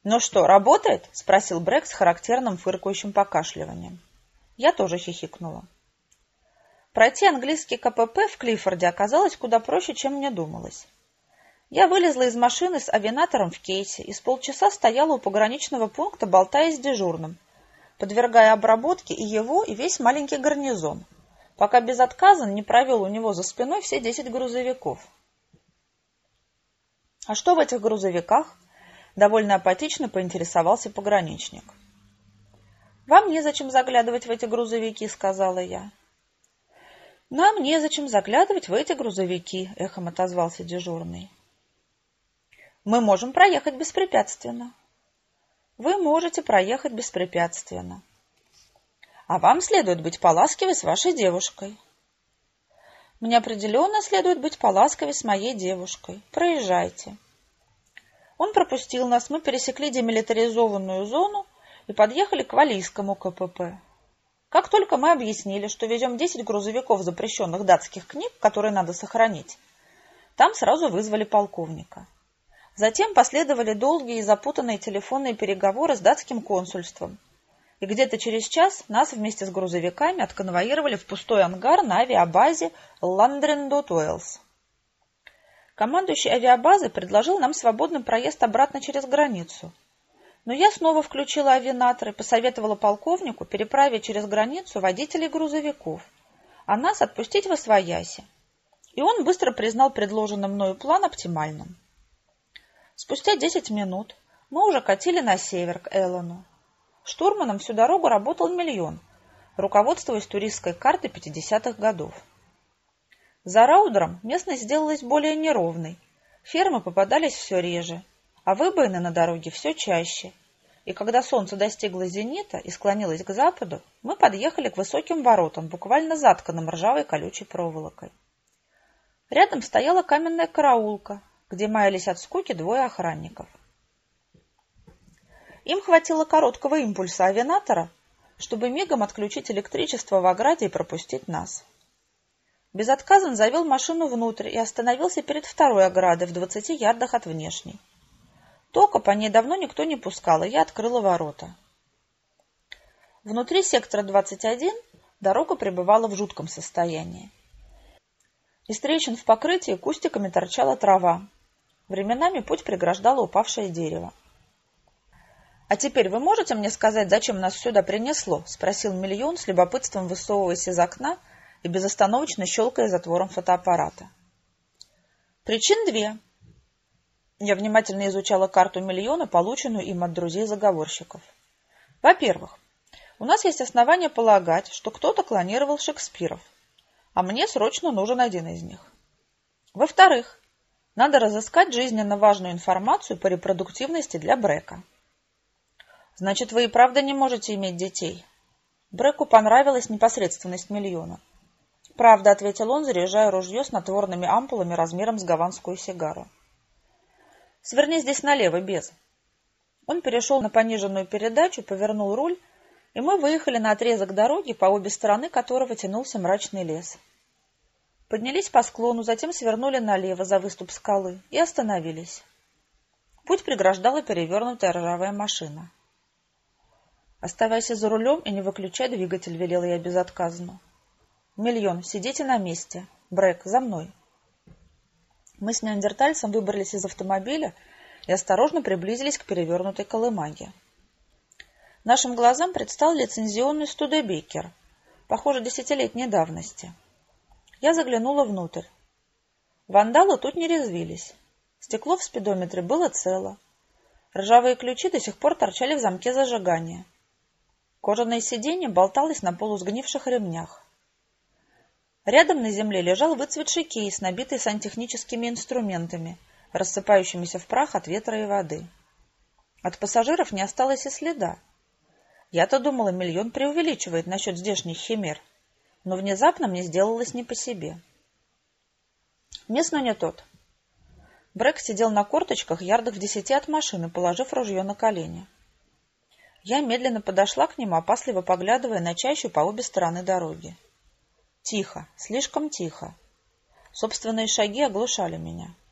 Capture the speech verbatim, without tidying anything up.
«Ну что, работает?» – спросил Брэк с характерным фыркающим покашливанием. Я тоже хихикнула. Пройти английский ка пэ пэ в Клиффорде оказалось куда проще, чем мне думалось. Я вылезла из машины с авианатором в кейсе и с полчаса стояла у пограничного пункта, болтаясь с дежурным, подвергая обработке и его, и весь маленький гарнизон, пока безотказно не провел у него за спиной все десять грузовиков. «А что в этих грузовиках?» — довольно апатично поинтересовался пограничник. «Вам незачем заглядывать в эти грузовики», — сказала я. «Нам незачем заглядывать в эти грузовики», — эхом отозвался дежурный. «Мы можем проехать беспрепятственно». «Вы можете проехать беспрепятственно». «А вам следует быть поласкивой с вашей девушкой». «Мне определенно следует быть поласковой с моей девушкой. Проезжайте». Он пропустил нас, мы пересекли демилитаризованную зону и подъехали к Валлийскому ка пэ пэ. Как только мы объяснили, что везем десять грузовиков запрещенных датских книг, которые надо сохранить, там сразу вызвали полковника. Затем последовали долгие и запутанные телефонные переговоры с датским консульством, и где-то через час нас вместе с грузовиками отконвоировали в пустой ангар на авиабазе Ландрендот-Уэллс. Командующий авиабазы предложил нам свободный проезд обратно через границу. Но я снова включила авианатор и посоветовала полковнику переправить через границу водителей грузовиков, а нас отпустить восвояси. И он быстро признал предложенный мною план оптимальным. Спустя десять минут мы уже катили на север, к Эллону. Штурманом всю дорогу работал Мильон, руководствуясь туристской картой пятидесятых годов. За Раудером местность сделалась более неровной, фермы попадались все реже, а выбоины на дороге все чаще. И когда солнце достигло зенита и склонилось к западу, мы подъехали к высоким воротам, буквально затканным ржавой колючей проволокой. Рядом стояла каменная караулка, где маялись от скуки двое охранников. Им хватило короткого импульса авианатора, чтобы мигом отключить электричество в ограде и пропустить нас. Безотказно завел машину внутрь и остановился перед второй оградой в двадцати ярдах от внешней. Тока по ней давно никто не пускал, и я открыла ворота. Внутри сектора двадцать один дорога пребывала в жутком состоянии. Из трещин в покрытии кустиками торчала трава. Временами путь преграждало упавшее дерево. «А теперь вы можете мне сказать, зачем нас сюда принесло?» — спросил Мильон, с любопытством высовываясь из окна и безостановочно щелкая затвором фотоаппарата. «Причин две». Я внимательно изучала карту Мильона, полученную им от друзей-заговорщиков. «Во-первых, у нас есть основания полагать, что кто-то клонировал Шекспиров, а мне срочно нужен один из них. Во-вторых, надо разыскать жизненно важную информацию по репродуктивности для Брэка». «Значит, вы и правда не можете иметь детей?» Брэку понравилась непосредственность Мильона. «Правда», — ответил он, заряжая ружье снотворными ампулами размером с гаванскую сигару. «Сверни здесь налево, без». Он перешел на пониженную передачу, повернул руль, и мы выехали на отрезок дороги, по обе стороны которого тянулся мрачный лес. Поднялись по склону, затем свернули налево за выступ скалы и остановились. Путь преграждала перевернутая ржавая машина. «Оставайся за рулем и не выключай двигатель», — велела я безотказно. «Мильон, сидите на месте. Брэк, за мной». Мы с неандертальцем выбрались из автомобиля и осторожно приблизились к перевернутой колымаге. Нашим глазам предстал лицензионный Студебекер, похоже, десятилетней давности. Я заглянула внутрь. Вандалы тут не резвились. Стекло в спидометре было цело. Ржавые ключи до сих пор торчали в замке зажигания. Кожаное сиденье болталось на полусгнивших ремнях. Рядом на земле лежал выцветший кейс, набитый сантехническими инструментами, рассыпающимися в прах от ветра и воды. От пассажиров не осталось и следа. Я-то думала, Мильон преувеличивает насчет здешних химер, но внезапно мне сделалось не по себе. Местно не тот. Брэк сидел на корточках ярдах в десяти от машины, положив ружье на колени. Я медленно подошла к нему, опасливо поглядывая на чащу по обе стороны дороги. Тихо, слишком тихо. Собственные шаги оглушали меня.